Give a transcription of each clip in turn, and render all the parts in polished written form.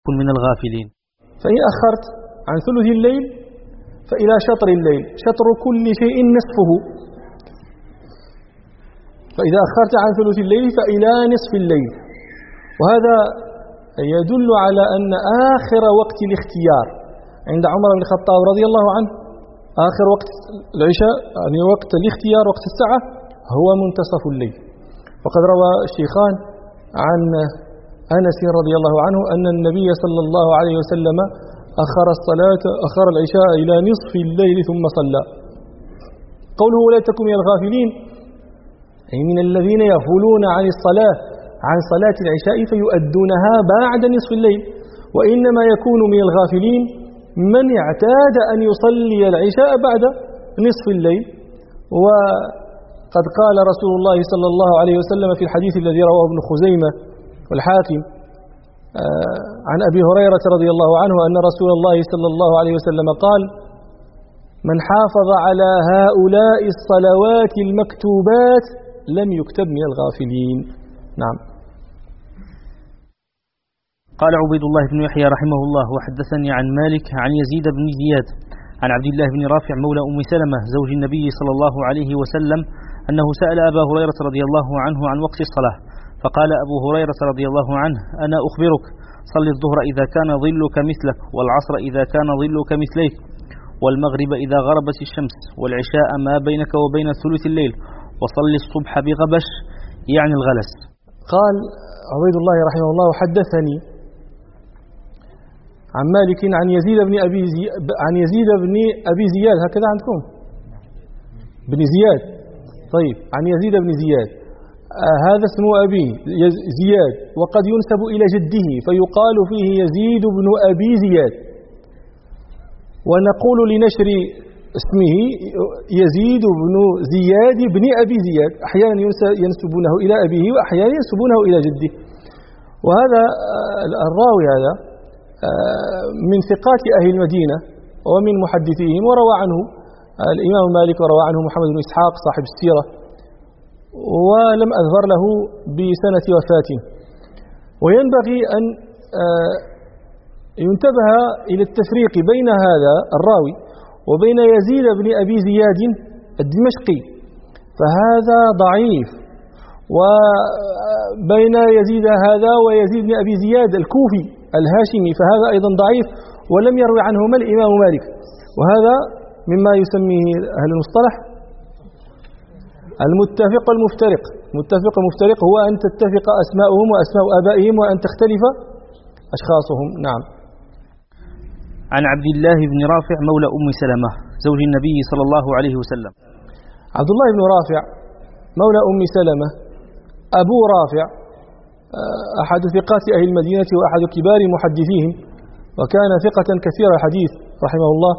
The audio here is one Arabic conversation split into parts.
كن من الغافلين. فإن أخرت عن ثلث الليل فإلى شطر الليل، شطر كل شيء نصفه، فإذا أخرت عن ثلث الليل فإلى نصف الليل. وهذا يدل على أن آخر وقت الاختيار عند عمر بن الخطاب رضي الله عنه، آخر وقت العشاء يعني وقت الاختيار وقت الساعة هو منتصف الليل. وقد روى الشيخان عن أنس رضي الله عنه أن النبي صلى الله عليه وسلم أخر العشاء إلى نصف الليل ثم صلى. قوله ولا تكن من الغافلين أي من الذين يغفلون عن صلاة العشاء فيؤدونها بعد نصف الليل. وإنما يكون من الغافلين من اعتاد أن يصلي العشاء بعد نصف الليل. وقد قال رسول الله صلى الله عليه وسلم في الحديث الذي رواه ابن خزيمة والحاكم عن أبي هريرة رضي الله عنه أن رسول الله صلى الله عليه وسلم قال: من حافظ على هؤلاء الصلوات المكتوبات لم يكتب من الغافلين. نعم. قال عبيد الله بن يحيى رحمه الله: وحدثني عن مالك عن يزيد بن زياد عن عبد الله بن رافع مولى أم سلمة زوج النبي صلى الله عليه وسلم أنه سأل أبا هريرة رضي الله عنه عن وقت الصلاة، فقال أبو هريرة رضي الله عنه: أنا أخبرك، صل الظهر إذا كان ظلك مثلك، والعصر إذا كان ظلك مثليك، والمغرب إذا غربت الشمس، والعشاء ما بينك وبين ثلث الليل، وصل الصبح بغبش يعني الغلس. قال عبيد الله رحمه الله: حدثني عن مالك عن يزيد بن أبي زياد، هكذا عندكم بن زياد، طيب، عن يزيد بن زياد، هذا اسم أبيه زياد، وقد ينسب إلى جده فيقال فيه يزيد بن أبي زياد، ونقول لنشر اسمه يزيد بن زياد بن أبي زياد، أحيانا ينسبونه إلى أبيه وأحيانا ينسبونه إلى جده. وهذا الراوي هذا من ثقات أهل المدينة ومن محدثيهم، وروى عنه الإمام مالك وروى عنه محمد بن إسحاق صاحب السيرة، ولم أذكر له بسنة وفاته. وينبغي أن ينتبه إلى التفريق بين هذا الراوي وبين يزيد بن أبي زياد الدمشقي، فهذا ضعيف، وبين يزيد هذا ويزيد بن أبي زياد الكوفي الهاشمي فهذا أيضا ضعيف، ولم يروي عنهما الإمام مالك. وهذا مما يسميه أهل المصطلح المتفق والمفترق. المتفق والمفترق هو أن تتفق أسماؤهم وأسماء آبائهم وأن تختلف أشخاصهم. نعم. عن عبد الله بن رافع مولى أم سلمة زوج النبي صلى الله عليه وسلم. عبد الله بن رافع مولى أم سلمة أبو رافع أحد ثقات أهل المدينة وأحد كبار محدثيهم، وكان ثقة كثير الحديث رحمه الله.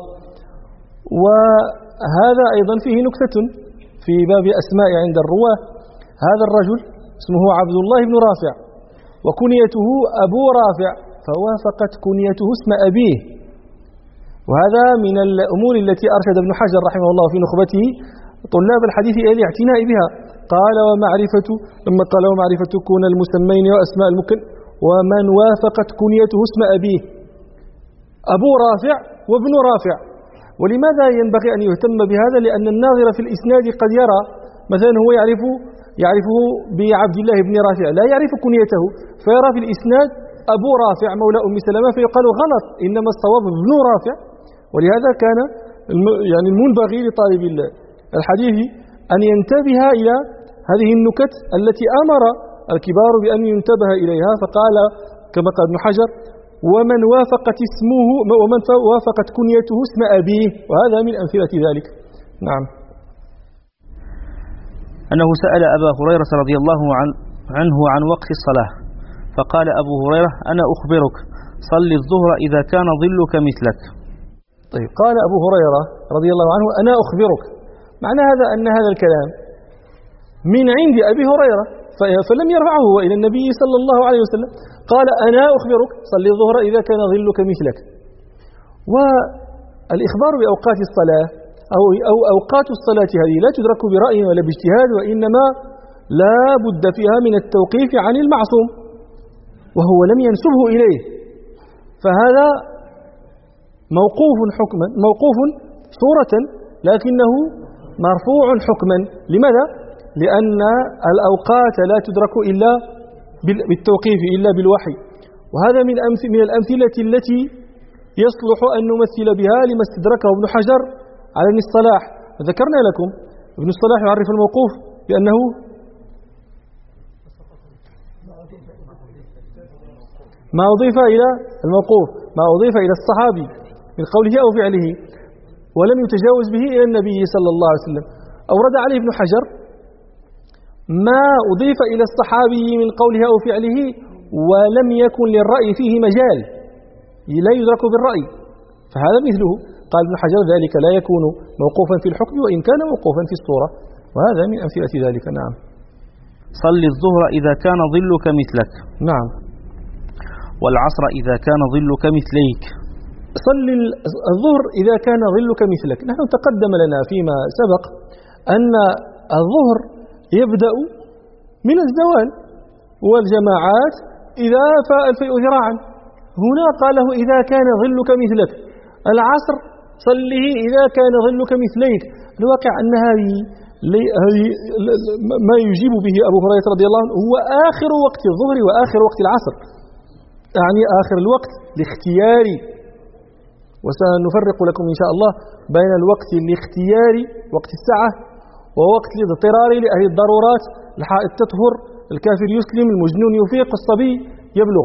وهذا أيضا فيه نكتة في باب أسماء عند الرواة. هذا الرجل اسمه عبد الله بن رافع وكنيته أبو رافع، فوافقت كنيته اسم أبيه. وهذا من الأمور التي أرشد ابن حجر رحمه الله في نخبته طلاب الحديث إلى الاعتناء بها. قال: لما قال ومعرفة كون المسمين وأسماء المكن ومن وافقت كنيته اسم أبيه، أبو رافع وابن رافع. ولماذا ينبغي أن يهتم بهذا؟ لأن الناظر في الإسناد قد يرى مثلا هو يعرفه بعبد الله بن رافع، لا يعرف كنيته، فيرى في الإسناد أبو رافع مولى أم سلمة فيقال غلط، إنما الصواب ابن رافع. ولهذا كان يعني المنبغي لطالب الحديث أن ينتبه إلى هذه النكت التي أمر الكبار بأن ينتبه إليها. فقال كما قال ابن حجر: ومن وافقت كنيته اسم أبيه، وهذا من أمثلة ذلك. نعم. أنه سأل أبا هريرة رضي الله عنه عن وقت الصلاة، فقال أبو هريرة: أنا أخبرك، صل الظهر إذا كان ظلك مثلك. طيب، قال أبو هريرة رضي الله عنه: أنا أخبرك، معنى هذا أن هذا الكلام من عند أبي هريرة، فلم يرفعه إلى النبي صلى الله عليه وسلم. قال: أنا أخبرك، صل الظهر إذا كان ظلك مثلك. والإخبار بأوقات الصلاة أو أوقات الصلاة هذه لا تدرك برأي ولا باجتهاد، وإنما لا بد فيها من التوقيف عن المعصوم، وهو لم ينسبه إليه، فهذا موقوف حكما، موقوف صورة، لكنه مرفوع حكما. لماذا؟ لأن الأوقات لا تدرك إلا بالتوقيف، إلا بالوحي. وهذا من الأمثلة التي يصلح أن نمثل بها لما استدركه ابن حجر على ابن الصلاح. ذكرنا لكم ابن الصلاح يعرف الموقوف بأنه ما أضيف إلى الموقوف، ما أضيف إلى الصحابي من قوله أو فعله ولم يتجاوز به إلى النبي صلى الله عليه وسلم. أورد عليه ابن حجر ما أضيف إلى الصحابي من قوله أو فعله ولم يكن للرأي فيه مجال، لا يدرك بالرأي، فهذا مثله. قال ابن حجر ذلك لا يكون موقوفا في الحكم وإن كان موقوفا في الصورة، وهذا من أمثلة ذلك. نعم. صل الظهر إذا كان ظلك مثلك. نعم. والعصر إذا كان ظلك مثليك. صل الظهر إذا كان ظلك مثلك. نحن تقدم لنا فيما سبق أن الظهر يبدأ من الزوال، والجماعات إذا فاء الفيء ذراعا. هنا قاله إذا كان ظلك مثلك. العصر صله إذا كان ظلك مثليك. الواقع أن هذه ما يجيب به أبو هريرة رضي الله عنه هو آخر وقت الظهر وآخر وقت العصر، يعني آخر الوقت الاختياري. وسنفرق لكم إن شاء الله بين الوقت الاختياري وقت الساعة ووقت الاضطرار لأهل الضرورات. الحائض تطهر، الكافر يسلم، المجنون يفيق، الصبي يبلغ.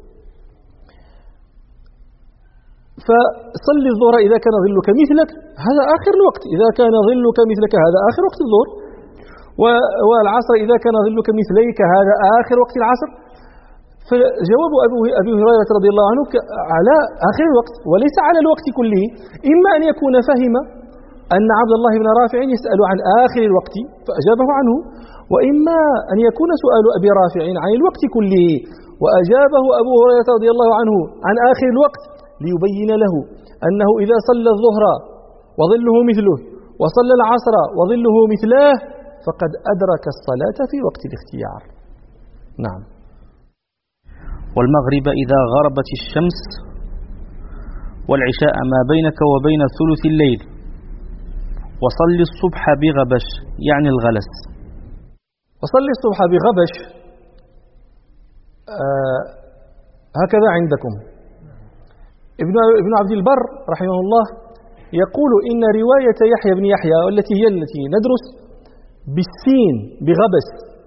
فصل الظهر إذا كان ظلك مثلك، هذا آخر الوقت. إذا كان ظلك مثلك هذا آخر وقت الظهر. والعصر إذا كان ظلك مثليك هذا آخر وقت العصر. فجواب أبي هريرة رضي الله عنه على آخر الوقت وليس على الوقت كله. إما أن يكون فهم أن عبد الله بن رافع يسأل عن آخر الوقت فأجابه عنه، وإما أن يكون سؤال أبي رافع عن الوقت كله وأجابه أبو هريرة رضي الله عنه عن آخر الوقت ليبين له أنه إذا صلى الظهر وظله مثله وصلى العصر وظله مثله فقد أدرك الصلاة في وقت الاختيار. نعم. والمغرب إذا غربت الشمس، والعشاء ما بينك وبين ثلث الليل، وصل الصبح بغبش يعني الغلس. وصل الصبح بغبش هكذا عندكم. ابن عبد البر رحمه الله يقول إن رواية يحيى بن يحيى والتي هي التي ندرس بالسين بغبس،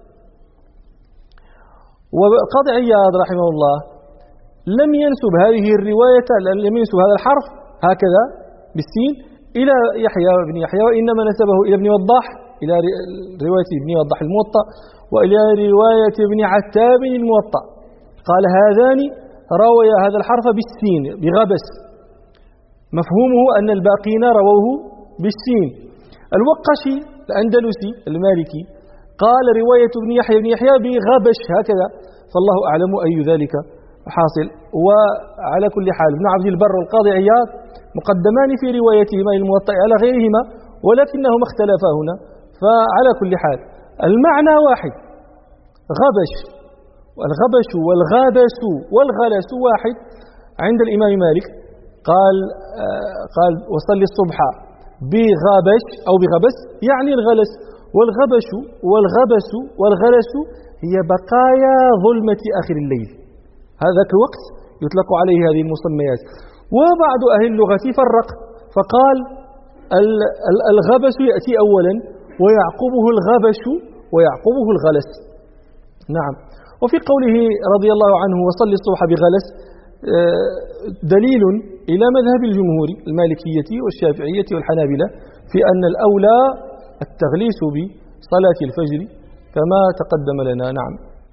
وقاضي عياض رحمه الله لم ينسب هذه الرواية، لم ينسب هذا الحرف هكذا بالسين إلى يحيى بن يحيى، وإنما نسبه إلى ابن وضاح، إلى رواية ابن وضاح الموطأ، وإلى رواية ابن عتاب الموطأ. قال هذان روي هذا الحرف بالسين بغبس، مفهومه أن الباقين رووه بالسين. الوقشي الأندلسي المالكي قال رواية ابن يحيى بغبش هكذا، فالله أعلم أي ذلك حاصل. وعلى كل حال ابن عبد البر والقاضي عياض مقدمان في روايتهما الموطأ على غيرهما، ولكنهما اختلفا هنا. فعلى كل حال المعنى واحد، غبش، والغبش والغابس والغلس واحد عند الإمام مالك. قال وصل الصبح بغابش أو بغبس يعني الغلس، والغبش والغبس والغلس هي بقايا ظلمة آخر الليل، هذاك الوقت يطلق عليه هذه المسميات. وبعض أهل اللغة فرق فقال الغبس يأتي أولا ويعقبه الغبش ويعقبه الغلس. نعم. وفي قوله رضي الله عنه وصل الصبح بغلس دليل إلى مذهب الجمهور المالكية والشافعية والحنابلة في أن الأولى التغليس بصلاة الفجر كما تقدم لنا. نعم.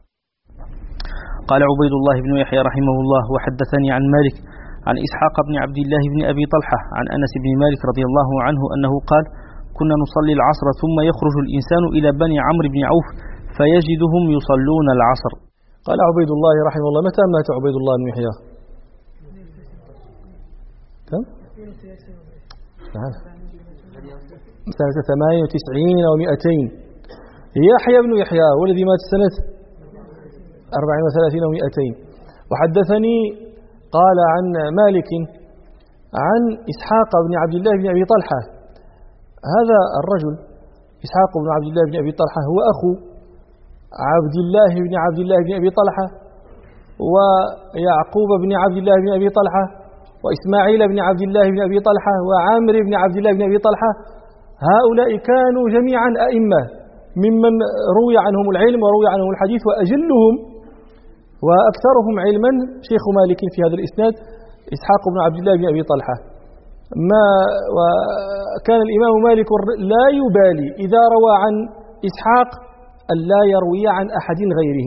قال عبيد الله بن يحيى رحمه الله وحدثني عن مالك عن إسحاق بن عبد الله بن أبي طلحة عن أنس بن مالك رضي الله عنه أنه قال كنا نصلي العصر ثم يخرج الإنسان إلى بني عمرو بن عوف فيجدهم يصلون العصر. قال عبيد الله رحمه الله متى مات عبيد الله بن يحيى؟ كم؟ سنة 98 أو 200. يحيى بن يحيى والذي مات سنة 34 أو 200. وحدثني قال عن مالك عن إسحاق بن عبد الله بن أبي طلحة. هذا الرجل إسحاق بن عبد الله بن أبي طلحة هو أخو عبد الله بن أبي طلحة ويعقوب بن عبد الله بن أبي طلحة وإسماعيل بن عبد الله بن أبي طلحة وعامر بن عبد الله بن أبي طلحة. هؤلاء كانوا جميعا أئمة ممن روي عنهم العلم وروي عنهم الحديث، وأجلهم وأكثرهم علما شيخ مالك في هذا الإسناد إسحاق بن عبد الله بن أبي طلحة. وكان الإمام مالك لا يبالي إذا روى عن إسحاق أن لا يروي عن أحد غيره.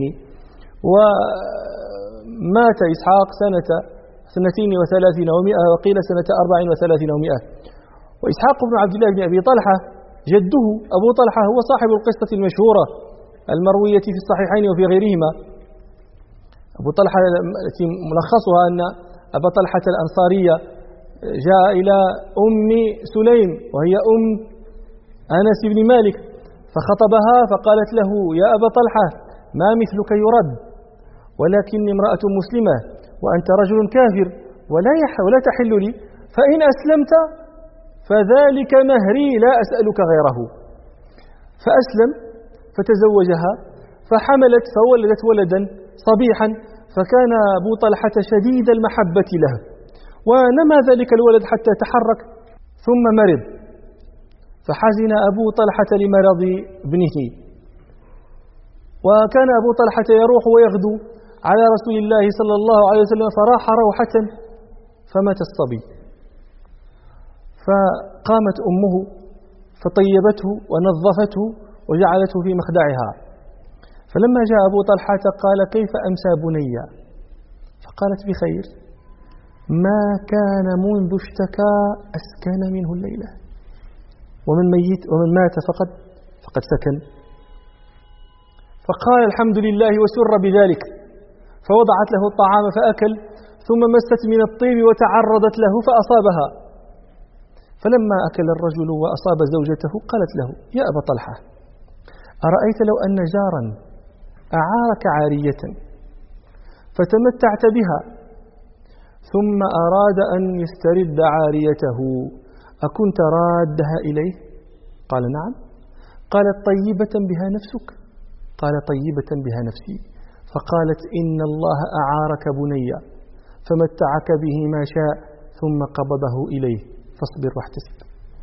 ومات إسحاق سنة 32 و100 وقيل سنة 34 و100. وإسحاق بن عبد الله بن أبي طلحة جده أبو طلحة هو صاحب القصة المشهورة المروية في الصحيحين وفي غيرهما. أبو طلحة التي ملخصها أن أبا طلحة الأنصارية جاء إلى أم سليم وهي أم أنس بن مالك فخطبها فقالت له: يا أبا طلحة، ما مثلك يرد، ولكني امرأة مسلمة وأنت رجل كافر ولا تحل لي، فإن أسلمت فذلك مهري لا أسألك غيره. فأسلم فتزوجها فحملت فولدت ولدا صبيحا، فكان أبو طلحة شديد المحبة له، ونمى ذلك الولد حتى تحرك ثم مرض، فحزن أبو طلحة لمرض ابنه. وكان أبو طلحة يروح ويغدو على رسول الله صلى الله عليه وسلم، فراح روحة فمات الصبي. فقامت أمه فطيبته ونظفته وجعلته في مخدعها. فلما جاء أبو طلحة قال: كيف أمسى بني؟ فقالت: بخير، ما كان منذ اشتكى أسكن منه الليلة، ومن مات فقد سكن. فقال: الحمد لله وسر بذلك، فوضعت له الطعام فأكل، ثم مست من الطيب وتعرضت له فأصابها. فلما أكل الرجل وأصاب زوجته قالت له: يا أبا طلحة، أرأيت لو أن جارا أعارك عارية فتمتعت بها ثم أراد أن يسترد عاريته، أكنت رادها إليه؟ قال: نعم. قالت: طيبة بها نفسك؟ قال: طيبة بها نفسي. فقالت: إن الله أعارك بنيا فمتعك به ما شاء ثم قبضه إليه، فاصبر واحتسب.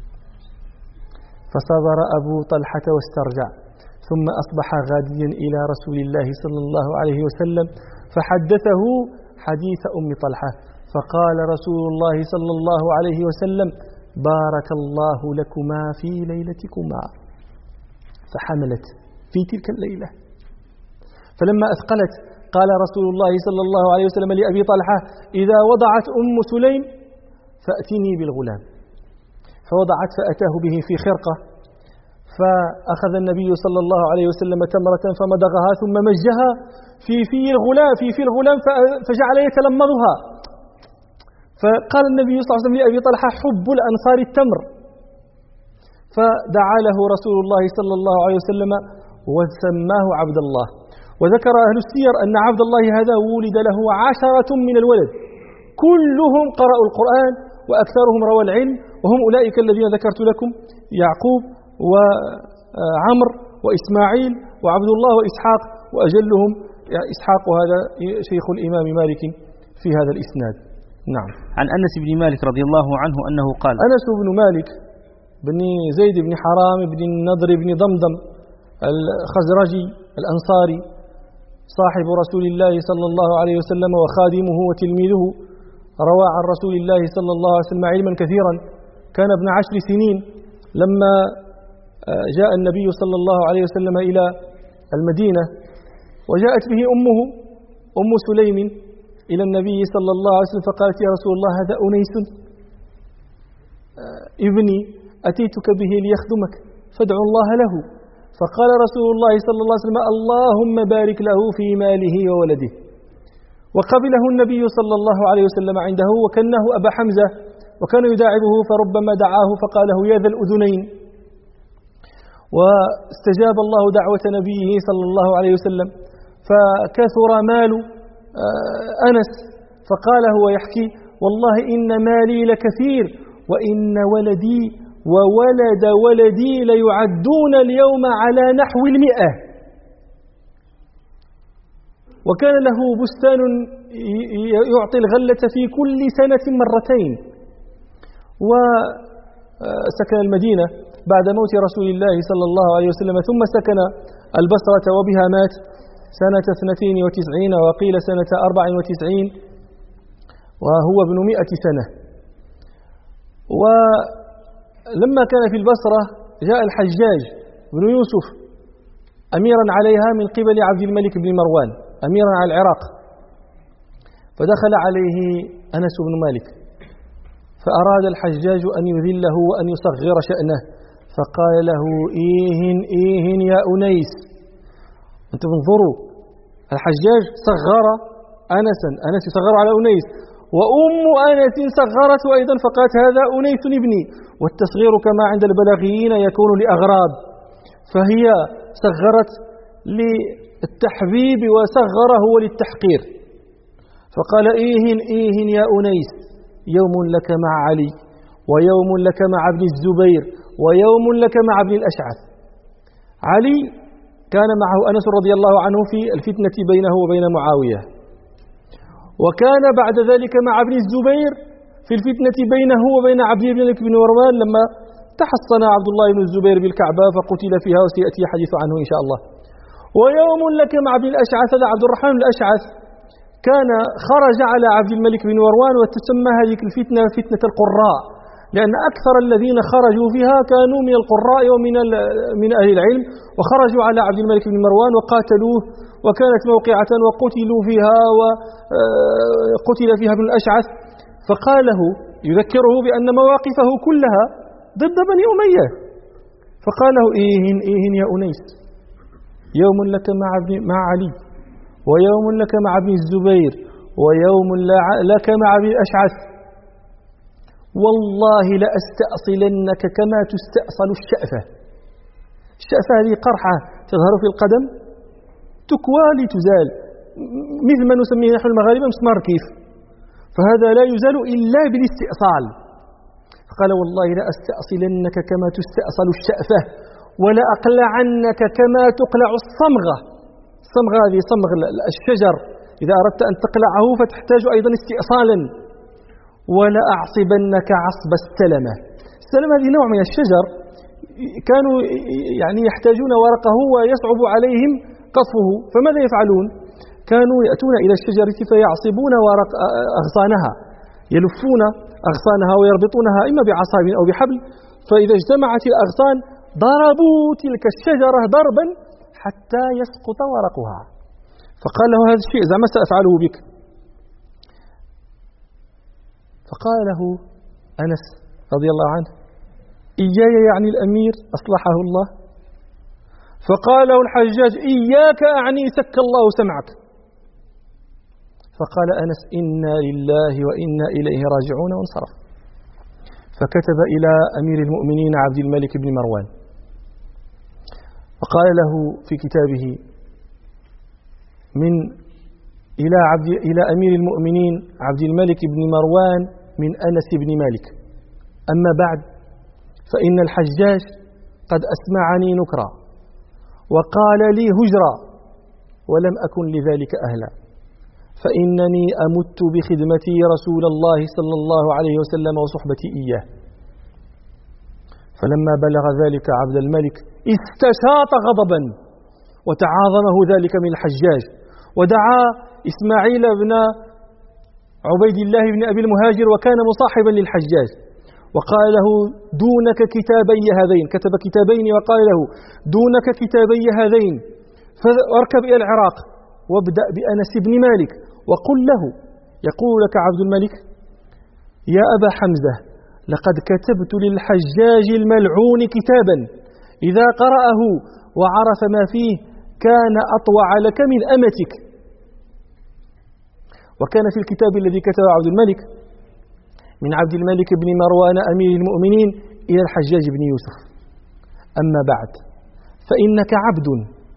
فصبر أبو طلحة واسترجع، ثم أصبح غاديا إلى رسول الله صلى الله عليه وسلم فحدثه حديث أم طلحة، فقال رسول الله صلى الله عليه وسلم: بارك الله لكما في ليلتكما. فحملت في تلك الليلة. فلما أثقلت قال رسول الله صلى الله عليه وسلم لأبي طلحة: إذا وضعت أم سليم فأتني بالغلام. فوضعت فأتاه به في خرقة، فأخذ النبي صلى الله عليه وسلم تمرة فمضغها ثم مجها في الغلام فجعل يتلمضها. فقال النبي صلى الله عليه وسلم لأبي طلحة: حب الأنصار التمر. فدعا له رسول الله صلى الله عليه وسلم وسماه عبد الله. وذكر أهل السير أن عبد الله هذا ولد له 10 من الولد، كلهم قرأوا القرآن وأكثرهم روى العلم، وهم أولئك الذين ذكرت لكم: يعقوب وعمر وإسماعيل وعبد الله وإسحاق، وأجلهم إسحاق، وهذا شيخ الإمام مالك في هذا الإسناد. نعم. عن أنس بن مالك رضي الله عنه أنه قال: أنس بن مالك بن زيد بن حرام بن النضر بن ضمضم الخزرجي الأنصاري صاحب رسول الله صلى الله عليه وسلم وخادمه وتلميذه، روى عن رسول الله صلى الله عليه وسلم علما كثيرا. كان ابن 10 سنين لما جاء النبي صلى الله عليه وسلم إلى المدينة، وجاءت به أمه أم سليم إلى النبي صلى الله عليه وسلم فقالت: يا رسول الله، هذا أنيس ابني أتيتك به ليخدمك فادعو الله له. فقال رسول الله صلى الله عليه وسلم: اللهم بارك له في ماله وولده. وقبله النبي صلى الله عليه وسلم عنده وكنه أبا حمزة، وكان يداعبه فربما دعاه فقال له: يا ذا الأذنين. واستجاب الله دعوة نبيه صلى الله عليه وسلم، فكثر مال أنس، فقال هو يحكي: والله إن مالي لكثير، وإن ولدي وولد ولدي ليعدون اليوم على نحو 100. وكان له بستان يعطي الغلة في كل سنة 2 مرتين، وسكن المدينة بعد موت رسول الله صلى الله عليه وسلم، ثم سكن البصرة وبها مات سنة 92 وقيل سنة 94 وهو ابن 100 سنة. ولما كان في البصرة جاء الحجاج بن يوسف أميرا عليها من قبل عبد الملك بن مروان، أميرا على العراق، فدخل عليه أنس بن مالك، فأراد الحجاج أن يذله وأن يصغر شأنه، فقال له: إيهن يا أنيس. أنتم انظروا، الحجاج صغر أنسا، أنس يصغر على أنيس، وأم أنس صغرته أيضا فقالت: هذا أنيس ابني. والتصغير كما عند البلاغيين يكون لأغراض، فهي صغرت للتحبيب وصغر هو للتحقير. فقال: إيهن يا أنيس، يوم لك مع علي، ويوم لك مع ابن الزبير، ويوم لك مع ابن الأشعث. علي كان معه أنس رضي الله عنه في الفتنة بينه وبين معاوية، وكان بعد ذلك مع ابن الزبير في الفتنة بينه وبين عبد الملك بن مروان لما تحصن عبد الله بن الزبير بالكعبة فقتل فيها، وسيأتي حديث عنه إن شاء الله. ويوم لك مع ابن الأشعث، هذا عبد الرحمن بن الأشعث كان خرج على عبد الملك بن مروان، وتسمى هذه الفتنة فتنة القراء، لأن أكثر الذين خرجوا فيها كانوا من القراء ومن أهل العلم، وخرجوا على عبد الملك بن مروان وقاتلوه، وكانت موقعة وقتلوا فيها، وقتل فيها ابن الأشعث. فقال له يذكره بأن مواقفه كلها ضد بني أمية، فقال له: إيهن يا أنيس، يوم لك مع علي، ويوم لك مع ابن الزبير، ويوم لك مع ابن الأشعث، والله لأستأصلنك كما تستأصل الشأفة. الشأفة هذه قرحة تظهر في القدم تكوى لتزال، مثل ما نسميه نحن المغاربة مسمار كيف، فهذا لا يزال إلا بالاستئصال. فقال: والله لأستأصلنك كما تستأصل الشأفة، ولا أقلعنك كما تقلع الصمغة. الصمغة هذه صمغ الشجر، إذا أردت أن تقلعه فتحتاج أيضا استئصالا. ولا أعصبنك عصب السلمة. السلمة هذه نوع من الشجر، كانوا يعني يحتاجون ورقه ويصعب عليهم قطفه، فماذا يفعلون؟ كانوا يأتون إلى الشجرة فيعصبون ورق أغصانها، يلفون أغصانها ويربطونها إما بعصا أو بحبل، فإذا اجتمعت الأغصان ضربوا تلك الشجرة ضربا حتى يسقط ورقها. فقال له: هذا الشيء زعما سأفعله بك. فقال له أنس رضي الله عنه: إياي يعني الأمير أصلحه الله؟ فقال له الحجاج: إياك أعني سك الله سمعك. فقال أنس: إنا لله وإنا إليه راجعون، وانصرف. فكتب إلى أمير المؤمنين عبد الملك بن مروان، فقال له في كتابه: إلى أمير المؤمنين عبد الملك بن مروان من أنس بن مالك، أما بعد، فإن الحجاج قد أسمعني نكرا وقال لي هجرا، ولم أكن لذلك أهلا، فإنني أمت بخدمتي رسول الله صلى الله عليه وسلم وصحبتي إياه. فلما بلغ ذلك عبد الملك استشاط غضبا، وتعاظمه ذلك من الحجاج، ودعا إسماعيل بن عبيد الله بن أبي المهاجر وكان مصاحبا للحجاج، وقال له: دونك كتابي هذين، كتب كتابين وقال له: دونك كتابي هذين، فاركب إلى العراق وابدأ بأنس بن مالك وقل له، يقول لك عبد الملك: يا أبا حمزة، لقد كتبت للحجاج الملعون كتابا إذا قرأه وعرف ما فيه كان أطوع لك من أمتك. وكان في الكتاب الذي كتبه عبد الملك من عبد الملك بن مروان أمير المؤمنين إلى الحجاج بن يوسف: أما بعد، فإنك عبد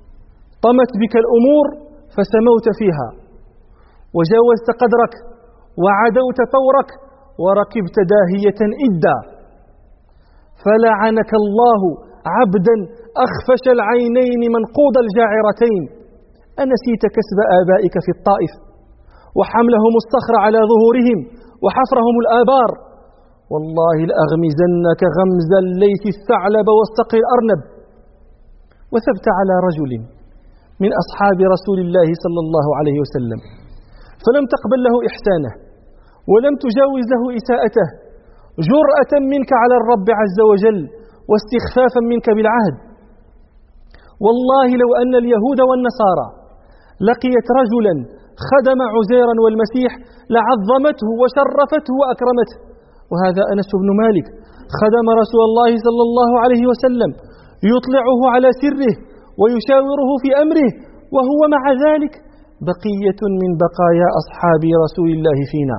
طمت بك الأمور فسموت فيها وجاوزت قدرك وعدوت ثورك وركبت داهية إدا. فلعنك الله عبدا أخفش العينين منقوض الجاعرتين، أنسيت كسب آبائك في الطائف وحملهم الصخر على ظهورهم وحفرهم الآبار؟ والله لأغمزنك غمز الليث الثعلب والصقر الأرنب. وثبت على رجل من أصحاب رسول الله صلى الله عليه وسلم فلم تقبل له إحسانه ولم تجاوز له إساءته، جرأة منك على الرب عز وجل واستخفافا منك بالعهد. والله لو أن اليهود والنصارى لقيت رجلا خدم عزيرا والمسيح لعظمته وشرفته وأكرمته. وهذا أنس بن مالك خدم رسول الله صلى الله عليه وسلم يطلعه على سره ويشاوره في أمره، وهو مع ذلك بقية من بقايا أصحاب رسول الله فينا.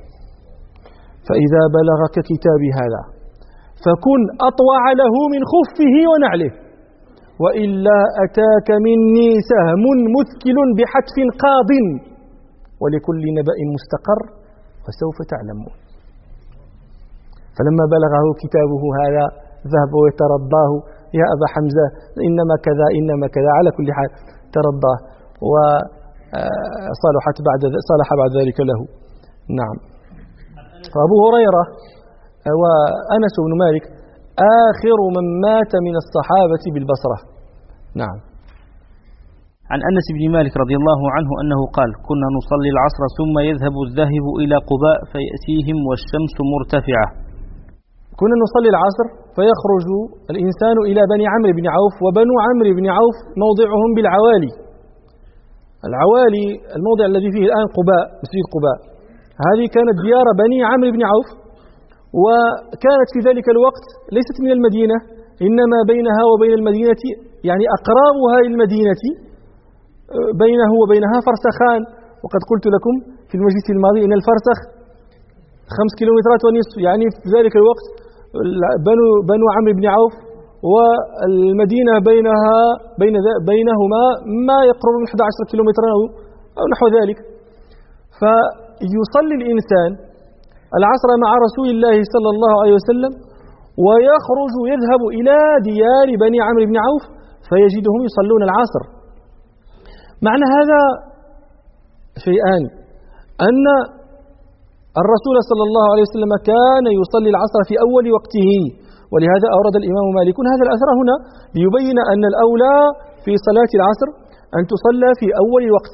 فإذا بلغك كتابي هذا فكن أطوع له من خفه ونعله، وإلا أتاك مني سهم مثكل بحتف قاض، ولكل نبأ مستقر وسوف تعلمون. فلما بلغه كتابه هذا ذهب ويترضاه: يا أبا حمزة إنما كذا إنما كذا. على كل حال ترضاه وصالح بعد ذلك له. نعم. فأبو هريرة وأنس بن مالك آخر من مات من الصحابة بالبصرة. نعم. عن أنس بن مالك رضي الله عنه أنه قال: كنا نصلي العصر ثم يذهب الذاهب إلى قباء فيأتيهم والشمس مرتفعة. كنا نصلي العصر فيخرج الإنسان إلى بني عمرو بن عوف، وبنو عمرو بن عوف موضعهم بالعوالي. العوالي الموضع الذي فيه الآن قباء، مسجد قباء، هذه كانت ديار بني عمرو بن عوف، وكانت في ذلك الوقت ليست من المدينة، إنما بينها وبين المدينة يعني أقرابها للمدينة بينه وبينها فرسخان. وقد قلت لكم في المجلس الماضي إن الفرسخ 5 كيلومترات ونصف، يعني في ذلك الوقت بنو عمرو بن عوف والمدينة بينهما ما يقرب من 11 كيلومترا أو نحو ذلك. فيصلي الإنسان العصر مع رسول الله صلى الله عليه وسلم ويخرج يذهب إلى ديار بني عمرو بن عوف فيجدهم يصلون العصر. معنى هذا شيئان: أن الرسول صلى الله عليه وسلم كان يصلي العصر في أول وقته، ولهذا أورد الإمام مالك هذا الأثر هنا ليبين أن الأولى في صلاة العصر أن تصلى في أول الوقت.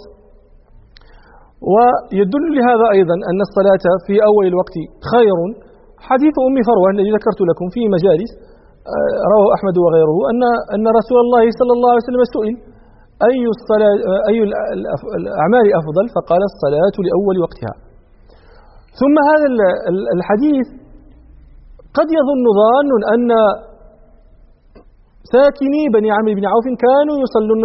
ويدل لهذا أيضا أن الصلاة في أول الوقت خير حديث أم فروة الذي ذكرت لكم في مجالس رواه أحمد وغيره أن رسول الله صلى الله عليه وسلم سئل: أي الأعمال أفضل؟ فقال: الصلاة لأول وقتها. ثم هذا الحديث قد يظن ظان أن ساكني بني عمرو بن عوف كانوا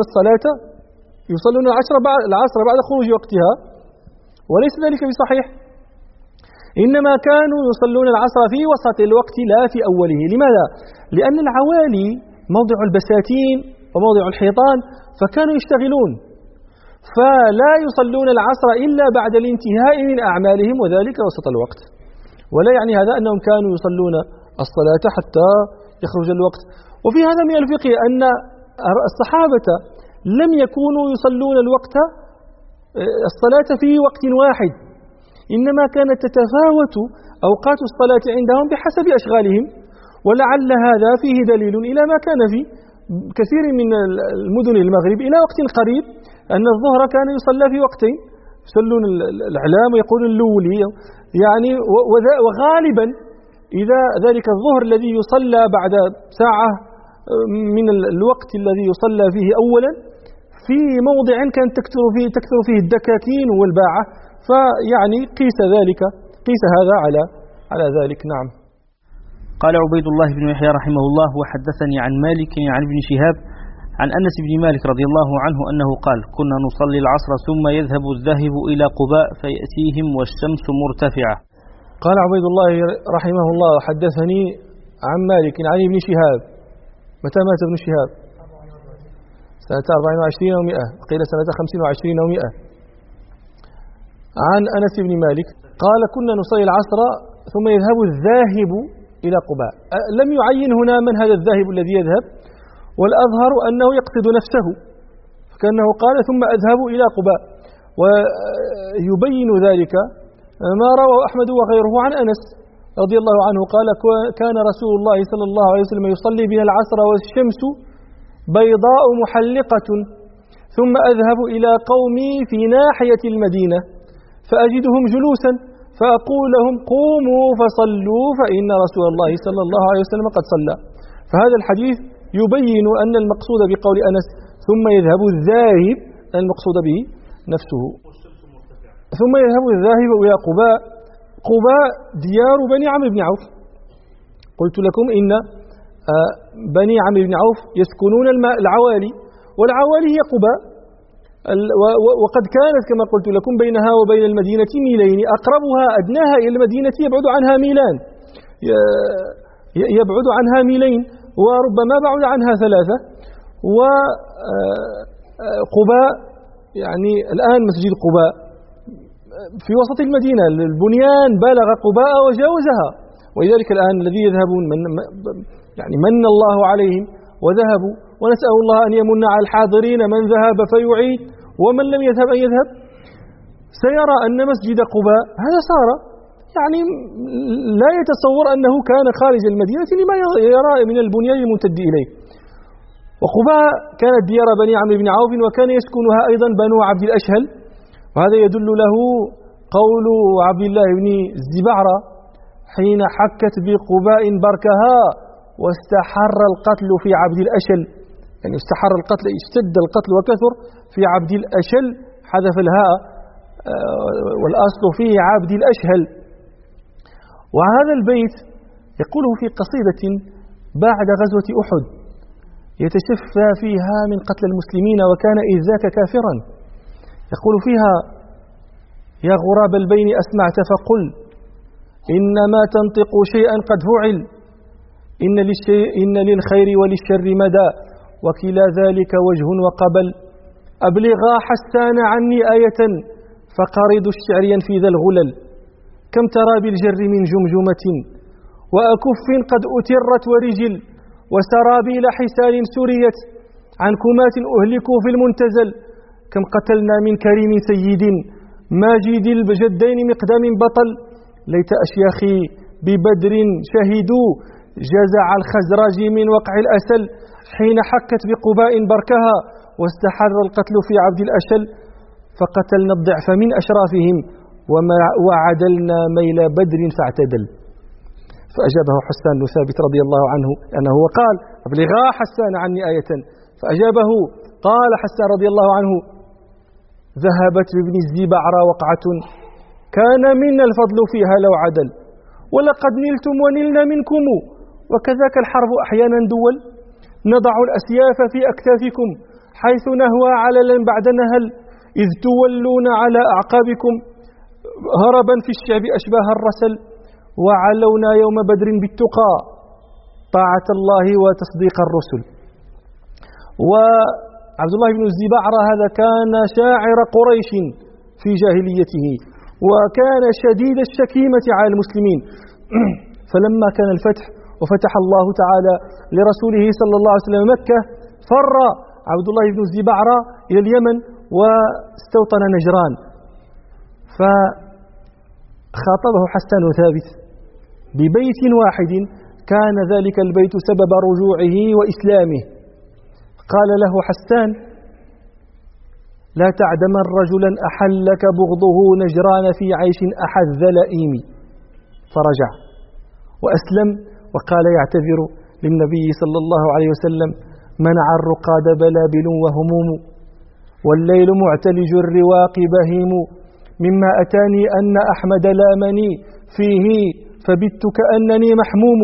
يصلون العصر بعد خروج وقتها، وليس ذلك بصحيح، إنما كانوا يصلون العصر في وسط الوقت لا في أوله. لماذا؟ لأن العوالي موضع البساتين وموضع الحيطان، فكانوا يشتغلون، فلا يصلون العصر إلا بعد الانتهاء من أعمالهم، وذلك وسط الوقت. ولا يعني هذا أنهم كانوا يصلون الصلاة حتى يخرج الوقت. وفي هذا من الفقه أن الصحابة لم يكونوا يصلون الصلاة في وقت واحد، إنما كانت تتفاوت أوقات الصلاة عندهم بحسب أشغالهم. ولعل هذا فيه دليل إلى ما كان في كثير من المدن المغرب إلى وقت قريب، أن الظهر كان يصلى في وقتين، يصلون الإعلام ويقولون اللولي يعني. وغالبا إذا ذلك الظهر الذي يصلى بعد ساعة من الوقت الذي يصلى فيه أولا في موضع كان تكثر فيه الدكاكين والباعة، فيعني قيس هذا على ذلك. نعم. قال عبيد الله بن يحيى رحمه الله: وحدثني عن مالك عن ابن شهاب عن أنس بن مالك رضي الله عنه أنه قال: كنا نصلي العصر ثم يذهب الذاهب إلى قباء فيأتيهم والشمس مرتفعة. قال عبيد الله رحمه الله: حدثني عن مالك عن ابن شهاب. متى مات ابن شهاب؟ سنة 24 و100، قيل سنة 25 و100. عن أنس بن مالك قال كنا نصلي العصر ثم يذهب الذاهب إلى قباء. لم يعين هنا من هذا الذاهب الذي يذهب، والأظهر أنه يقصد نفسه، فكأنه قال ثم أذهب إلى قباء. ويبين ذلك ما رواه أحمد وغيره عن أنس رضي الله عنه قال كان رسول الله صلى الله عليه وسلم يصلي بنا العصر والشمس بيضاء محلقة، ثم أذهب إلى قومي في ناحية المدينة فأجدهم جلوسا فأقول لهم قوموا فصلوا فإن رسول الله صلى الله عليه وسلم قد صلى. فهذا الحديث يبين أن المقصود بقول أنس ثم يذهب الذاهب المقصود به نفسه. ثم يذهب الذاهب إلى قباء. قباء ديار بني عمرو بن عوف. قلت لكم إن بني عمرو بن عوف يسكنون العوالي، والعوالي هي قباء، وقد كانت كما قلت لكم بينها وبين المدينة ميلين، أقربها أدناها إلى المدينة يبعد عنها ميلان، يبعد عنها ميلين، وربما بعد عنها 3. وقباء يعني الآن مسجد قباء في وسط المدينة، البنيان بلغ قباء وجاوزها، ولذلك الآن الذي يذهبون يعني من الله عليهم وذهبوا، ونسأل الله أن يمن على الحاضرين من ذهب فيعيد، ومن لم يذهب أن يذهب، سيرى أن مسجد قباء هذا صار يعني لا يتصور أنه كان خارج المدينة لما يرى من البنيان الممتد إليه. وقباء كانت ديار بني عمرو بن عوف، وكان يسكنها أيضا بنو عبد الأشهل، وهذا يدل له قول عبد الله بن الزبعرة حين حكت بقباء بركها واستحر القتل في عبد الأشل، يعني استحر القتل، اشتد القتل وكثر في عبد الأشل، حذف الهاء والأصل فيه عبد الأشهل. وهذا البيت يقوله في قصيدة بعد غزوة أحد يتشفى فيها من قتل المسلمين، وكان إذ ذاك كافرا، يقول فيها يا غراب البين أسمعت فقل إنما تنطق شيئا قد فعل، إن للخير وللشر مدى وكلا ذلك وجه وقبل، أبلغا حسان عني آية فقرض الشعر ينفي ذا الغلل، كم ترى بالجر من جمجمة وأكف قد أترت ورجل، وسرابيل حسان سريت عن كمات أهلكوا في المنتزل، كم قتلنا من كريم سيد ماجد الجدين مقدام بطل، ليت أشياخي ببدر شهدوا جزع الخزرج من وقع الأسل، حين حكت بقباء بركها واستحر القتل في عبد الأشل، فقتلنا الضعف من أشرافهم وعدلنا ميل بدر فاعتدل. فأجابه حسان بن ثابت رضي الله عنه أنه وقال أبلغا حسان عني آية، فأجابه قال حسان رضي الله عنه ذهبت بابن الزبعر وقعة كان منا الفضل فيها لو عدل، ولقد نلتم ونلنا منكم، وكذاك الحرب أحيانا دول، نضع الأسياف في أكتافكم حيث نهوى عللا بعد نهل، إذ تولون على أعقابكم هربا في الشعب أشباه الرسل، وعلونا يوم بدر بالتقى طاعة الله وتصديق الرسل. وعبد الله بن الزبعرة هذا كان شاعر قريش في جاهليته، وكان شديد الشكيمة على المسلمين فلما كان الفتح وفتح الله تعالى لرسوله صلى الله عليه وسلم مكة، فر عبد الله بن الزبعرة إلى اليمن واستوطن نجران، فخاطبه حسان ثابت ببيت واحد، كان ذلك البيت سبب رجوعه وإسلامه. قال له حسان لا تعدمن رجلا أحلك بغضه نجران في عيش أحذ لئيم، فرجع وأسلم وقال يعتذر للنبي صلى الله عليه وسلم منع الرقاد بلابل وهموم، والليل معتلج الرواق بهيم، مما أتاني أن أحمد لامني فيه فبت كأنني محموم،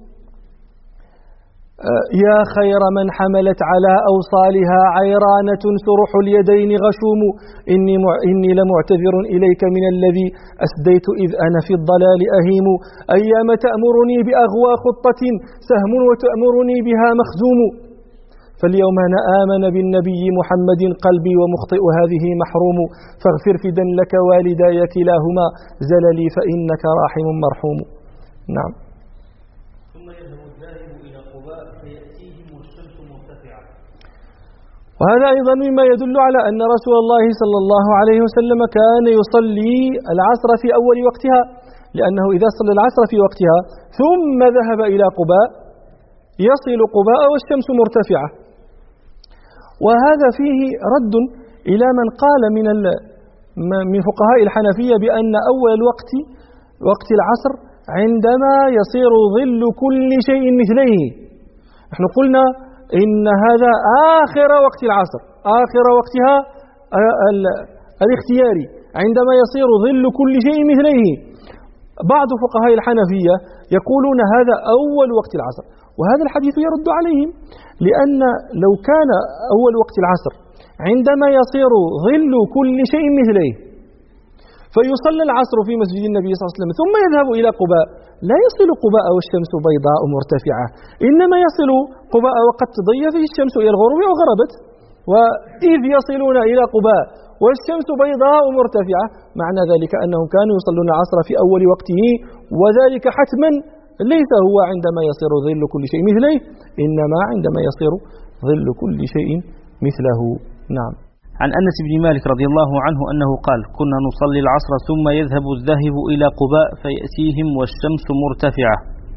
يا خير من حملت على أوصالها عيرانة سرح اليدين غشوم، إني لمعتذر إليك من الذي أسديت إذ أنا في الضلال أهيم، أيام تأمرني بأغوى خطة سهم وتأمرني بها مخزوم، فاليوم أنا آمن بالنبي محمد قلبي ومخطئ هذه محروم فاغفر فدا لك والداي كلاهما زللي فإنك راحم مرحوم. نعم. ثم يذهب الذاهب إلى قباء فيأتيهم والشمس مرتفعة. وهذا أيضا مما يدل على أن رسول الله صلى الله عليه وسلم كان يصلي العصر في أول وقتها، لأنه إذا صلى العصر في وقتها ثم ذهب إلى قباء يصل قباء والشمس مرتفعة. وهذا فيه رد إلى من قال من فقهاء الحنفية بأن أول وقت العصر عندما يصير ظل كل شيء مثليه. نحن قلنا إن هذا آخر وقت العصر، آخر وقتها الاختياري عندما يصير ظل كل شيء مثليه. بعض فقهاء الحنفية يقولون هذا أول وقت العصر، وهذا الحديث يرد عليهم، لأن لو كان أول وقت العصر عندما يصير ظل كل شيء مثليه فيصلى العصر في مسجد النبي صلى الله عليه وسلم ثم يذهب إلى قباء، لا يصل قباء والشمس بيضاء مرتفعة، إنما يصل قباء وقد تضيّ فيه الشمس إلى الغروب وغربت، وإذ يصلون إلى قباء والشمس بيضاء مرتفعة معنى ذلك أنهم كانوا يصلون العصر في أول وقته، وذلك حتما ليس هو عندما يصير ظل كل شيء مثله، إنما عندما يصير ظل كل شيء مثله. نعم. عن أنس بن مالك رضي الله عنه أنه قال: كنا نصلي العصر ثم يذهب الذاهب إلى قباء فيأتيهم والشمس مرتفعة.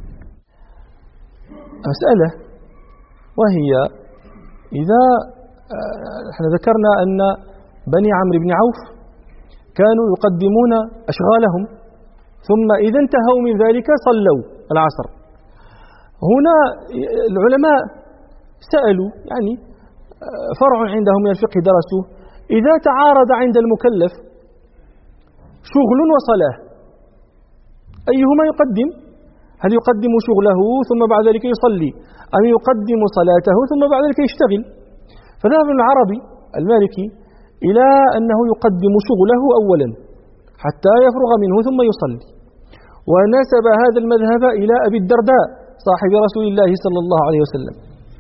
مسألة، وهي إذا احنا ذكرنا أن بني عمرو بن عوف كانوا يقدمون أشغالهم ثم إذا انتهوا من ذلك صلوا العصر. هنا العلماء سألوا، يعني فرع عندهم من الفقه درسوه، إذا تعارض عند المكلف شغل وصلاة أيهما يقدم؟ هل يقدم شغله ثم بعد ذلك يصلي، أم يقدم صلاته ثم بعد ذلك يشتغل؟ فذهب ابن العربي المالكي إلى أنه يقدم شغله أولا حتى يفرغ منه ثم يصلي، ونسب هذا المذهب إلى أبي الدرداء صاحب رسول الله صلى الله عليه وسلم،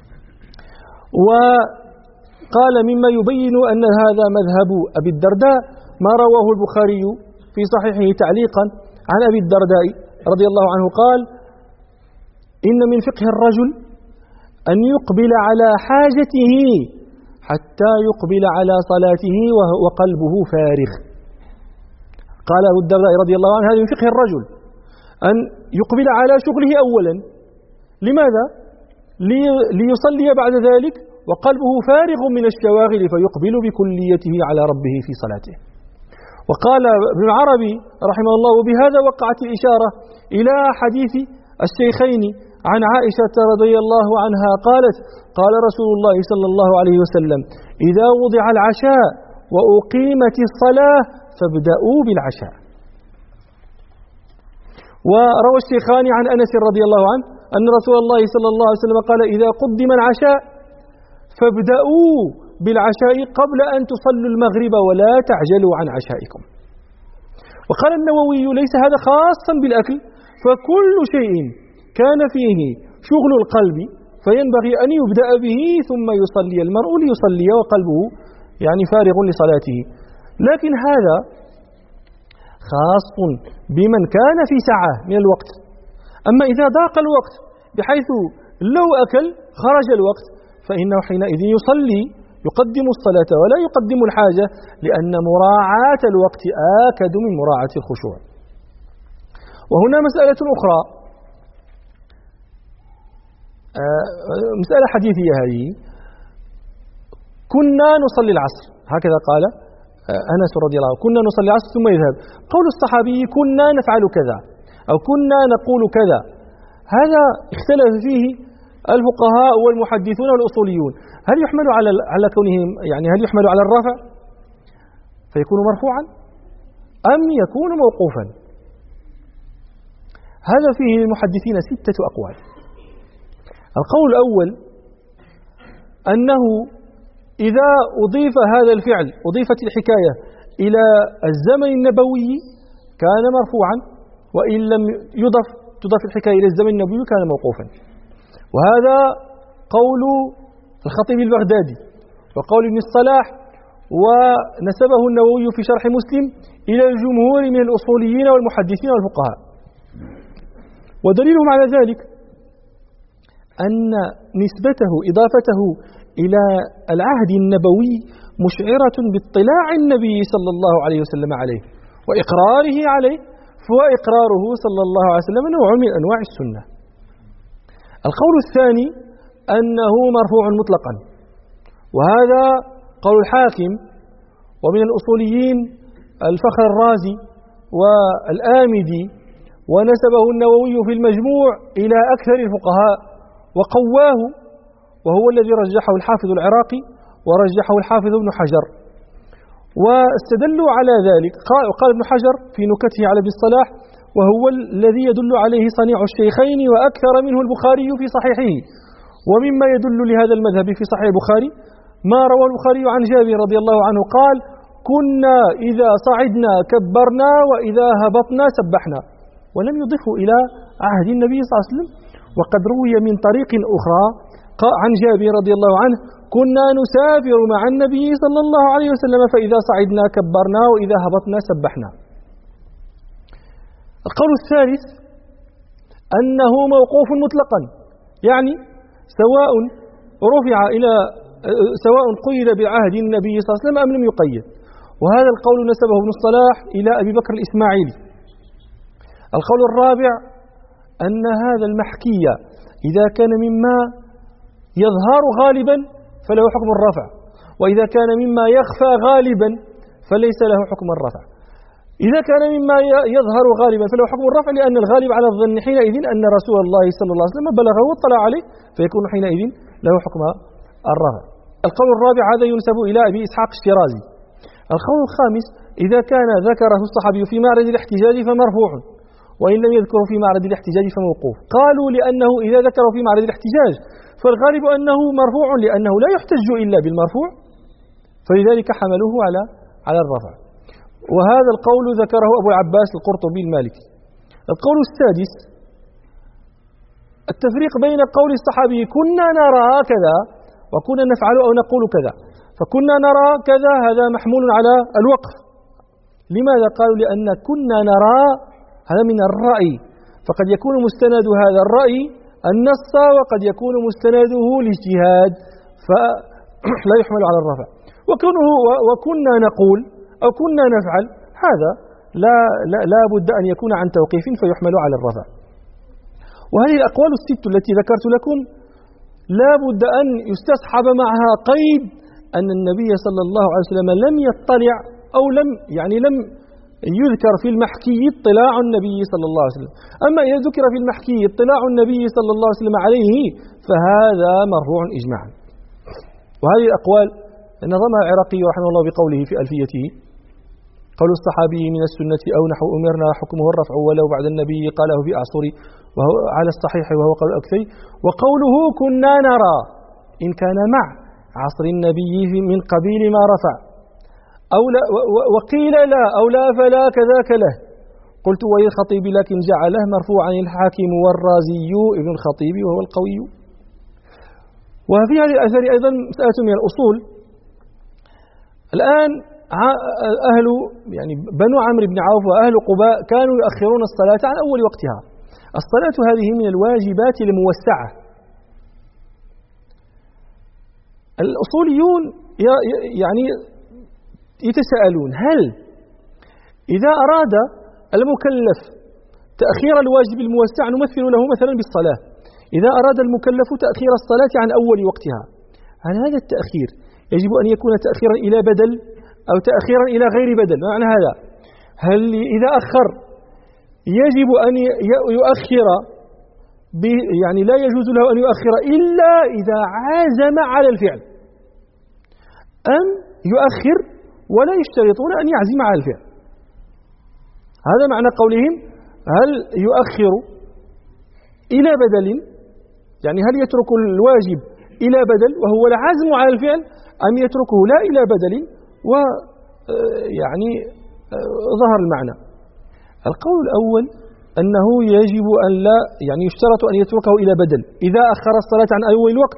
وقال مما يبين أن هذا مذهب أبي الدرداء ما رواه البخاري في صحيحه تعليقا عن أبي الدرداء رضي الله عنه قال: إن من فقه الرجل أن يقبل على حاجته حتى يقبل على صلاته وقلبه فارغ. قال أبو الدرداء رضي الله عنه: هذا من فقه الرجل أن يقبل على شغله أولا. لماذا؟ ليصلي بعد ذلك وقلبه فارغ من الشواغل فيقبل بكليته على ربه في صلاته. وقال ابن العربي رحمه الله: وبهذا وقعت الإشارة إلى حديث الشيخين عن عائشة رضي الله عنها قالت: قال رسول الله صلى الله عليه وسلم: إذا وضع العشاء وأقيمت الصلاة فابدأوا بالعشاء. وروى الشيخان عن أنس رضي الله عنه أن رسول الله صلى الله عليه وسلم قال: إذا قدم العشاء فابدأوا بالعشاء قبل أن تصلوا المغرب ولا تعجلوا عن عشائكم. وقال النووي: ليس هذا خاصا بالأكل، فكل شيء كان فيه شغل القلب فينبغي أن يبدأ به ثم يصلي المرء ليصلي وقلبه يعني فارغ لصلاته. لكن هذا خاص بمن كان في ساعة من الوقت. أما إذا ضاق الوقت بحيث لو أكل خرج الوقت فإنه حينئذ يصلي، يقدم الصلاة ولا يقدم الحاجة، لأن مراعاة الوقت آكد من مراعاة الخشوع. وهنا مسألة أخرى، مسألة حديثية هذه: كنا نصلي العصر، هكذا قال أنس رضي الله عنه: كنا نصلي العصر ثم يذهب. قول الصحابي كنا نفعل كذا أو كنا نقول كذا، هذا اختلف فيه الفقهاء والمحدثون والأصوليون. هل يحمل على كونهم، يعني هل يحمل على الرفع فيكون مرفوعا أم يكون موقوفا؟ هذا فيه للمحدثين 6 أقوال. القول الأول أنه إذا أضيف هذا الفعل، أضيفت الحكاية إلى الزمن النبوي كان مرفوعا، وإن لم تضاف الحكاية إلى الزمن النبوي كان موقوفا. وهذا قول الخطيب البغدادي وقول ابن الصلاح، ونسبه النووي في شرح مسلم إلى الجمهور من الأصوليين والمحدثين والفقهاء. ودليلهم على ذلك أن نسبته إضافته إلى العهد النبوي مشعرة باطلاع النبي صلى الله عليه وسلم عليه وإقراره عليه، فإقراره صلى الله عليه وسلم نوع من أنواع السنة. القول الثاني أنه مرفوع مطلقا، وهذا قول الحاكم ومن الأصوليين الفخر الرازي والآمدي، ونسبه النووي في المجموع إلى أكثر الفقهاء وقواه، وهو الذي رجحه الحافظ العراقي ورجحه الحافظ ابن حجر. واستدلوا على ذلك، قال ابن حجر في نكته على ابن الصلاح: وهو الذي يدل عليه صنيع الشيخين وأكثر منه البخاري في صحيحه. ومما يدل لهذا المذهب في صحيح البخاري ما روى البخاري عن جابر رضي الله عنه قال: كنا إذا صعدنا كبرنا وإذا هبطنا سبحنا، ولم يضفه إلى عهد النبي صلى الله عليه وسلم. وقد روي من طريق أخرى عن جابر رضي الله عنه: كنا نسافر مع النبي صلى الله عليه وسلم فإذا صعدنا كبرنا وإذا هبطنا سبحنا. القول الثالث أنه موقوف مطلقا، يعني سواء قيد بعهد النبي صلى الله عليه وسلم أم لم يقيد. وهذا القول نسبه ابن الصلاح إلى أبي بكر الإسماعيلي. القول الرابع أن هذا المحكي إذا كان مما يظهر غالبا فله حكم الرفع، وإذا كان مما يخفى غالبا فليس له حكم الرفع. إذا كان مما يظهر غالبا فله حكم الرفع، لأن الغالب على الظن حينئذ أن رسول الله صلى الله عليه وسلم بلغه واطلع عليه، فيكون حينئذ له حكم الرفع. القول الرابع هذا ينسب إلى أبي إسحاق الشيرازي. القول الخامس: إذا كان ذكره الصحابي في معرض الاحتجاج فمرفوع، وإن لم يذكره في معرض الاحتجاج فموقوف. قالوا لأنه إذا ذكره في معرض الاحتجاج فالغالب أنه مرفوع، لأنه لا يحتج إلا بالمرفوع، فلذلك حملوه على الرفع. وهذا القول ذكره أبو العباس القرطبي المالكي. القول السادس: التفريق بين قول الصحابي كنا نرى كذا وكنا نفعل أو نقول كذا. فكنا نرى كذا هذا محمول على الوقف. لماذا؟ قالوا لأن كنا نرى هذا من الرأي، فقد يكون مستند هذا الرأي النص، وقد يكون مستنده الاجتهاد، فلا يحمل على الرفع. وكنا نقول أو كنا نفعل هذا لا بد أن يكون عن توقيف فيحمل على الرفع. وهذه الأقوال الست التي ذكرت لكم لا بد أن يستصحب معها قيد أن النبي صلى الله عليه وسلم لم يطلع أو لم يذكر في المحكي اطلاع النبي صلى الله عليه وسلم. أما إذا ذكر في المحكي اطلاع النبي صلى الله عليه وسلم عليه فهذا مرفوع إجماعا. وهذه الأقوال نظمها العراقي رحمه الله بقوله في ألفيته: قول الصحابي من السنة أو نحو أمرنا حكمه الرفع ولو بعد النبي قاله في أعصري وهو على الصحيح وهو قول الأكثر. وقوله كنا نرى إن كان مع عصر النبي من قبيل ما رفع أو لا وقيل لا أو لا فلا كذاك له. قلت وللخطيب لكن جعله مرفوعا الحاكم والرازي ابن الخطيب وهو القوي. وفي هذه الأثر أيضا مسألة من الأصول. الآن بنو عمرو بن عوف وأهل قباء كانوا يؤخرون الصلاة عن أول وقتها. الصلاة هذه من الواجبات الموسعة. الأصوليون يتساءلون: هل إذا أراد المكلف تأخير الواجب الموسع نمثل له مثلا بالصلاة، إذا أراد المكلف تأخير الصلاة عن أول وقتها، هل هذا التأخير يجب أن يكون تأخيرا إلى بدل أو تأخيرا إلى غير بدل؟ معنى هذا: هل إذا أخر يجب أن يؤخر لا يجوز له أن يؤخر إلا إذا عازم على الفعل، أم يؤخر ولا يشترطون أن يعزم على الفعل؟ هذا معنى قولهم: هل يؤخر إلى بدل، يعني هل يترك الواجب إلى بدل وهو العزم على الفعل، أم يتركه لا إلى بدل ظهر المعنى. القول الأول أنه يجب أن لا يشترط أن يتركه إلى بدل. إذا أخر الصلاة عن أول الوقت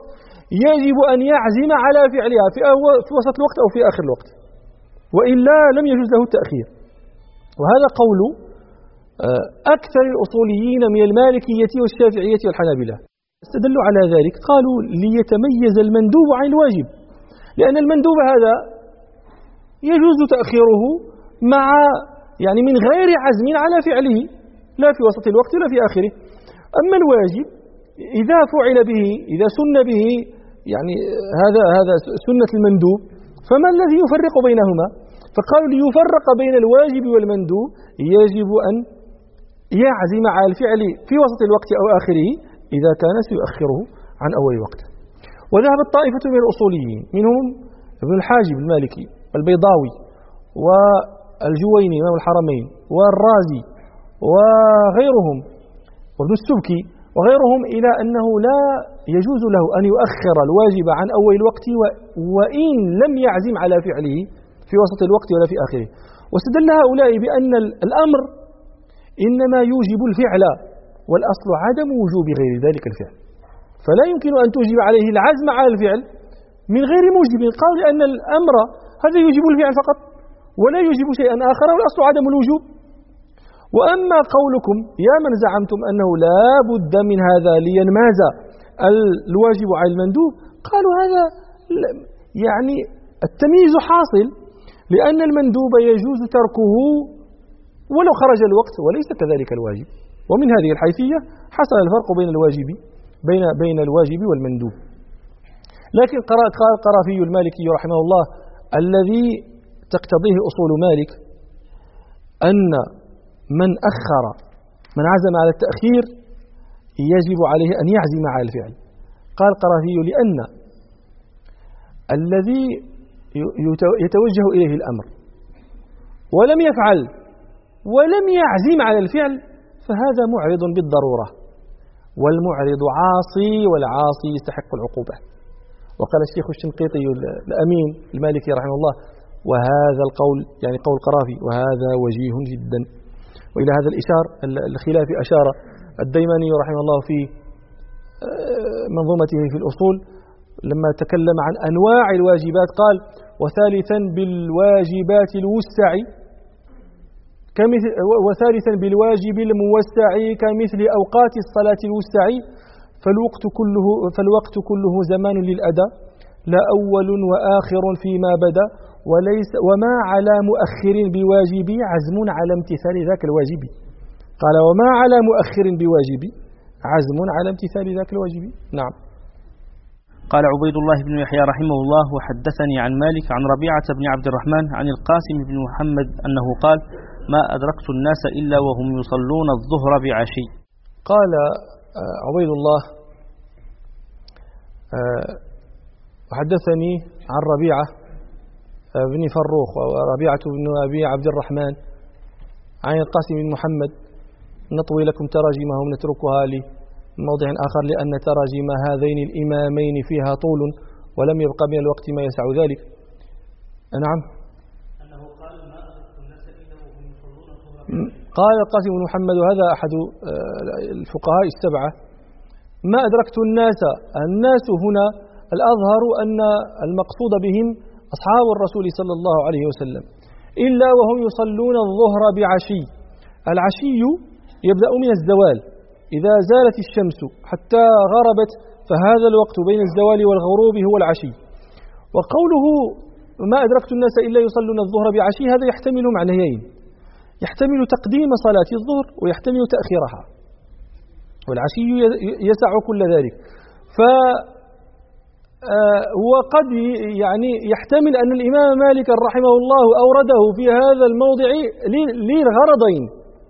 يجب أن يعزم على فعلها في وسط الوقت أو في آخر الوقت، وإلا لم يجوز له التأخير. وهذا قول أكثر الأصوليين من المالكية والشافعية والحنابلة. استدلوا على ذلك، قالوا ليتميز المندوب عن الواجب، لأن المندوب هذا يجوز تأخيره يعني من غير عزم على فعله، لا في وسط الوقت ولا في آخره. أما الواجب إذا فعل به، إذا سن به، يعني هذا سنة المندوب، فما الذي يفرق بينهما؟ فقالوا ليفرق بين الواجب والمندوب يجب أن يعزم على الفعل في وسط الوقت أو آخره إذا كان سيؤخره عن أول وقت. وذهبت طائفة من الأصوليين منهم ابن الحاجب المالكي والبيضاوي والجويني إمام الحرمين والرازي وغيرهم وابن السبكي وغيرهم إلى أنه لا يجوز له أن يؤخر الواجب عن أول الوقت وإن لم يعزم على فعله في وسط الوقت ولا في آخره. واستدل هؤلاء بأن الأمر إنما يوجب الفعل، والأصل عدم وجوب غير ذلك الفعل، فلا يمكن أن توجب عليه العزم على الفعل من غير موجب. قالوا لأن الأمر هذا يوجب الفعل فقط ولا يوجب شيئا آخر، والأصل عدم الوجوب. وأما قولكم يا من زعمتم أنه لا بد من هذا لينماز الواجب على المندوب، قالوا هذا يعني التمييز حاصل، لأن المندوب يجوز تركه ولو خرج الوقت وليس كذلك الواجب. ومن هذه الحيثية حصل الفرق بين الواجب والمندوب. لكن قال القرافي المالكي رحمه الله الذي تقتضيه أصول مالك أن من عزم على التأخير يجب عليه أن يعزم على الفعل. قال القرافي لأن الذي يتوجه إليه الأمر ولم يفعل ولم يعزم على الفعل فهذا معرض بالضرورة، والمعرض عاصي، والعاصي يستحق العقوبة. وقال الشيخ الشنقيطي الأمين المالكي رحمه الله وهذا القول يعني قول القرافي وهذا وجيه جدا. وإلى هذا الخلاف أشار الديماني رحمه الله في منظومته في الأصول لما تكلم عن أنواع الواجبات، قال وثالثا بالواجبات الوسع وثالثا بالواجب الموسع كمثل أوقات الصلاة الوسع، فالوقت كله زمان للأداء لا أول وآخر فيما بدا، وما على مؤخر بواجب عزم على امتثال ذاك الواجب. قال وما على مؤخر بواجب عزم على امتثال ذاك الواجب. نعم. قال عبيد الله بن يحيى رحمه الله وحدثني عن مالك عن ربيعة بن عبد الرحمن عن القاسم بن محمد أنه قال ما أدركت الناس إلا وهم يصلون الظهر بعشي. قال عبيد الله وحدثني عن ربيعة بن فروخ وربيعة بن أبي عبد الرحمن عن القاسم بن محمد. نطوي لكم تراجمهم نتركها لموضع آخر لأن تراجم هذين الإمامين فيها طول ولم يبقى من الوقت ما يسع ذلك. نعم. قال القاسم بن محمد وهذا أحد الفقهاء السبعة ما أدركت الناس هنا الأظهر أن المقصود بهم أصحاب الرسول صلى الله عليه وسلم إلا وهم يصلون الظهر بعشي. العشي يبدأ من الزوال، إذا زالت الشمس حتى غربت فهذا الوقت بين الزوال والغروب هو العشي. وقوله ما أدركت الناس إلا يصلون الظهر بعشي هذا يحتمل معنيين، يحتمل تقديم صلاة الظهر ويحتمل تأخيرها، والعشي يسع كل ذلك. وقد يعني يحتمل أن الإمام مالك رحمه الله أورده في هذا الموضع لغرضين،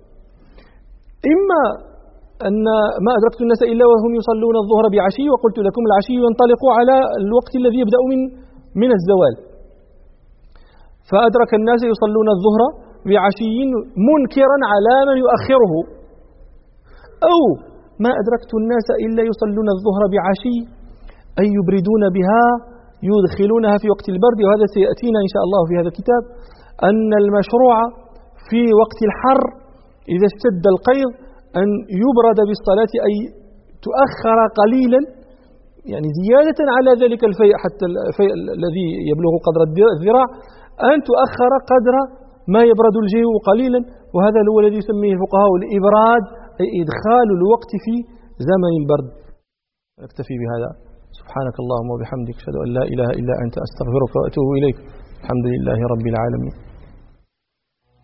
إما أن ما أدركت الناس إلا وهم يصلون الظهر بعشي، وقلت لكم العشي ينطلق على الوقت الذي يبدأ من الزوال، فأدرك الناس يصلون الظهر بعشي منكرا على من يؤخره، أو ما أدركت الناس إلا يصلون الظهر بعشي أي يبردون بها يدخلونها في وقت البرد. وهذا سيأتينا إن شاء الله في هذا الكتاب أن المشروع في وقت الحر إذا اشتد القيض أن يبرد بالصلاة أي تؤخر قليلا يعني زيادة على ذلك الفيء حتى الفيء الذي يبلغ قدر الذراع أن تؤخر قدر ما يبرد الجو قليلا، وهذا هو الذي يسميه الفقهاء الإبراد، أي إدخال الوقت في زمن البرد. نكتفي بهذا. سبحانك اللهم وبحمدك، أشهد أن لا إله إلا أنت، أستغفرك وأتوب إليك. الحمد لله رب العالمين.